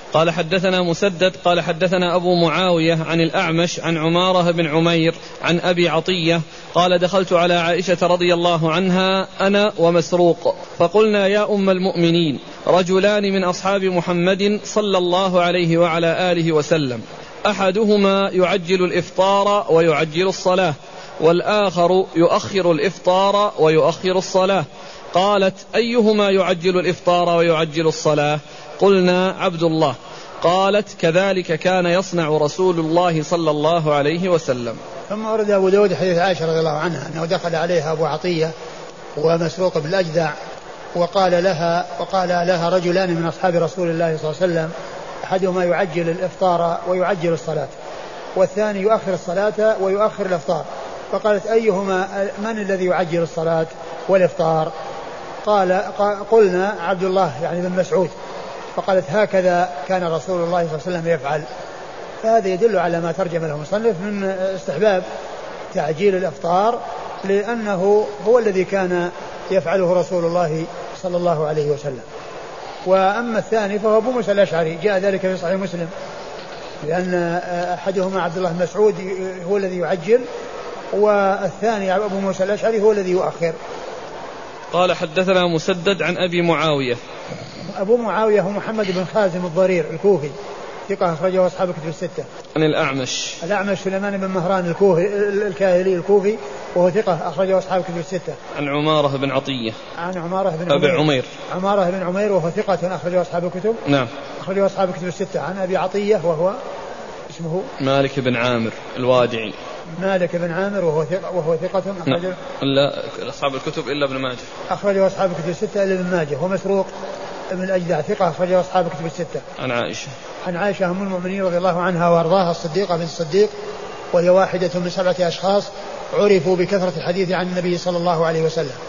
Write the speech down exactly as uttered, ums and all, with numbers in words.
قال حدثنا مسدد قال حدثنا أبو معاوية عن الأعمش عن عمارة بن عمير عن أبي عطية قال دخلت على عائشة رضي الله عنها أنا ومسروق فقلنا يا أم المؤمنين رجلان من أصحاب محمد صلى الله عليه وعلى آله وسلم أحدهما يعجل الإفطار ويعجل الصلاة والآخر يؤخر الإفطار ويؤخر الصلاة. قالت أيهما يعجل الإفطار ويعجل الصلاة؟ قلنا عبد الله. قالت كذلك كان يصنع رسول الله صلى الله عليه وسلم. ثم ورد أبو داود حديث عائشة رضي الله عنها أنه دخل عليها أبو عطية ومسروق بالأجدع وقال لها وقال لها رجلان من أصحاب رسول الله صلى الله عليه وسلم أحدهما يعجل الإفطار ويعجل الصلاة والثاني يؤخر الصلاة ويؤخر الإفطار. فقالت أيهما من الذي يعجل الصلاة والإفطار؟ قال قلنا عبد الله يعني بن مسعود. فقالت هكذا كان رسول الله صلى الله عليه وسلم يفعل. فهذا يدل على ما ترجم له المصنف من استحباب تعجيل الإفطار لأنه هو الذي كان يفعله رسول الله صلى الله عليه وسلم. وأما الثاني فهو أبو موسى الأشعري جاء ذلك في صحيح مسلم لأن أحدهما عبد الله بن مسعود هو الذي يعجل والثاني أبو موسى الأشعري هو الذي يؤخر. قال حدثنا مسدد عن أبي معاوية. أبو معاوية هو محمد بن خازم الضرير الكوفي ثقة أخرجه أصحاب الكتب الستة. عن الأعمش. الأعمش سليمان بن مهران الكوفي الكاهلي الكوفي وهو ثقة أخرجه أصحاب الكتب الستة. عن عمارة بن عطية. عن عمارة بن أبي عمير. عمير. عمارة بن عمير وهو ثقة أخرجه أصحاب الكتب. نعم. أخرجه أصحاب الكتب الستة. عن أبي عطية وهو اسمه مالك بن عامر الوادعي. مالك بن عامر وهو ثقة وهو ثقة أخرجه لا أصحاب الكتب إلا ابن ماجه. أخرجه أصحاب الكتب الستة إلا ابن ماجه. ومسروق ابن الأجدع ثقة أخرجه أصحاب الكتب الستة. عن عائشة. عن عائشة أم المؤمنين رضي الله عنها وأرضاها الصديقة بنت الصديق وهي واحدة من سبعة أشخاص عرفوا بكثرة الحديث عن النبي صلى الله عليه وسلم.